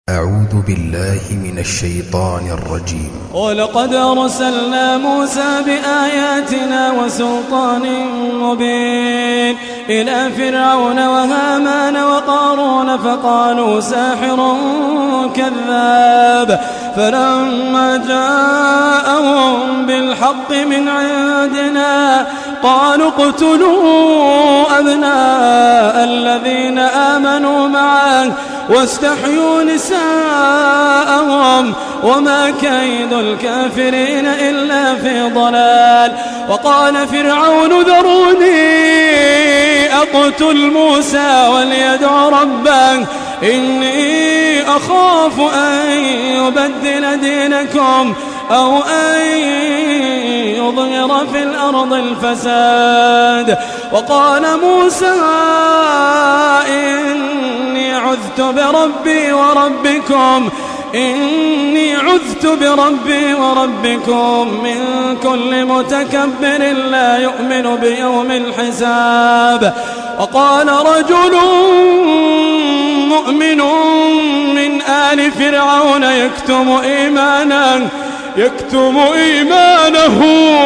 أعوذ بالله من الشيطان الرجيم. ولقد أرسلنا موسى بآياتنا وسلطان مبين إلى فرعون وهامان وقارون فقالوا ساحر كذاب، فلما جاءهم بالحق من عندنا قالوا اقتلوا أبناء الذين آمنوا معه واستحيوا نساءهم وما كيد الكافرين إلا في ضلال. وقال فرعون ذروني أقتل موسى وليدع ربه إني أخاف أن يبدل دينكم أو أن يظهر في الأرض الفساد. وقال موسى إني عذت بربي وربكم من كل متكبر لا يؤمن بيوم الحساب. وقال رجل مؤمن من آل فرعون يكتم إيمانه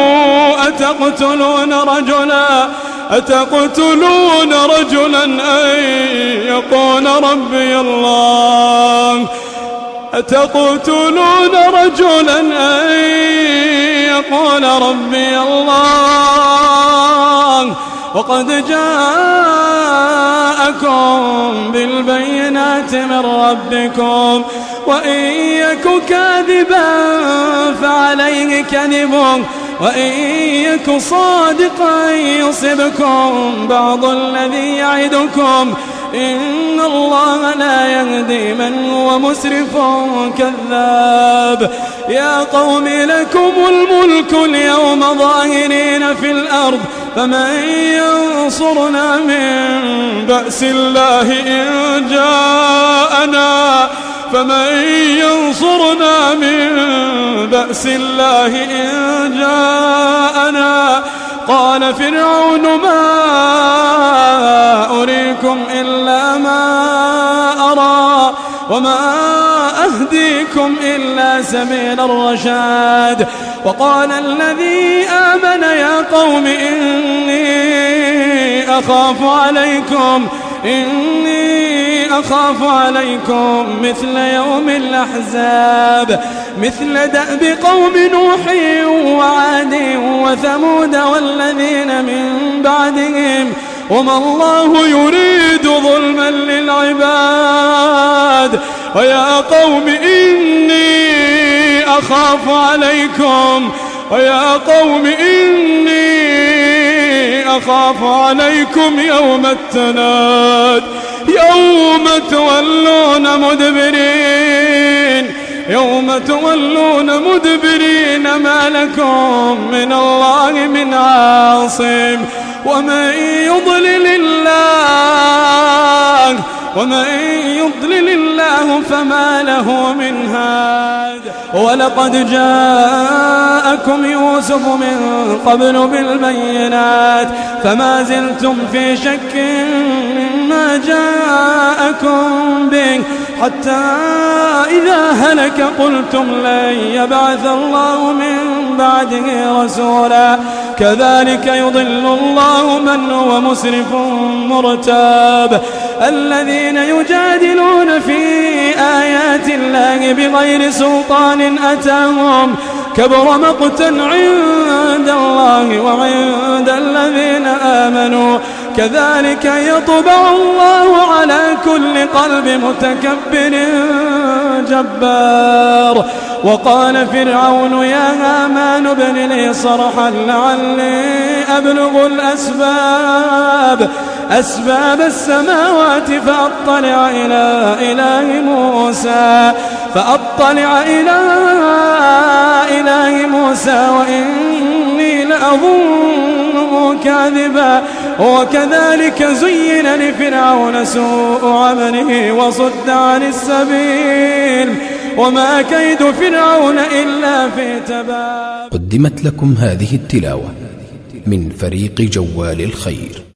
أتقتلون رجلا أن يقول ربي الله وقد جاءكم بالبينات من ربكم وإن يك كاذبا فعليه كذبه وإن يك صادقا يصبكم بعض الذي يعدكم إن الله لا يهدي من هو مسرف كذاب. يا قوم لكم الملك اليوم ظاهرين في الأرض فمن ينصرنا من بأس الله إن جاءنا قال فرعون ما أريكم إلا ما أرى وما أهديكم إلا سبيل الرشاد. وقال الذي آمن يا قوم إني أخاف عليكم مثل يوم الأحزاب مثل دأب قوم نوح وعاد وثمود والذين من بعدهم وما الله يريد ظلما للعباد. ويا قوم إني أخاف عليكم يوم التناد يوم تولون مدبرين ما لكم من الله من عاصم ومن يضلل الله فما له من هاد. ولقد جاءكم يوسف من قبل بالبينات فما زلتم في شك مما جاءكم به حتى إذا هلك قلتم لن يبعث الله من بعده رسولا كذلك يضل الله من هو مسرف مرتاب. الذين يجادلون في آيات الله بغير سلطان أتاهم كبر مقتا عند الله وعند الذين آمنوا كذلك يطبع الله على كل قلب متكبر جبار. وقال فرعون يا هامان ابن لي صرحا لعلي أبلغ أسباب السماوات فأطلع إلى إله موسى وإني لأظنه كاذبا. وكذلك زين لفرعون سوء عمله وصد عن السبيل وما كيد فرعون إلا في تباب. قدمت لكم هذه التلاوة من فريق جوال الخير.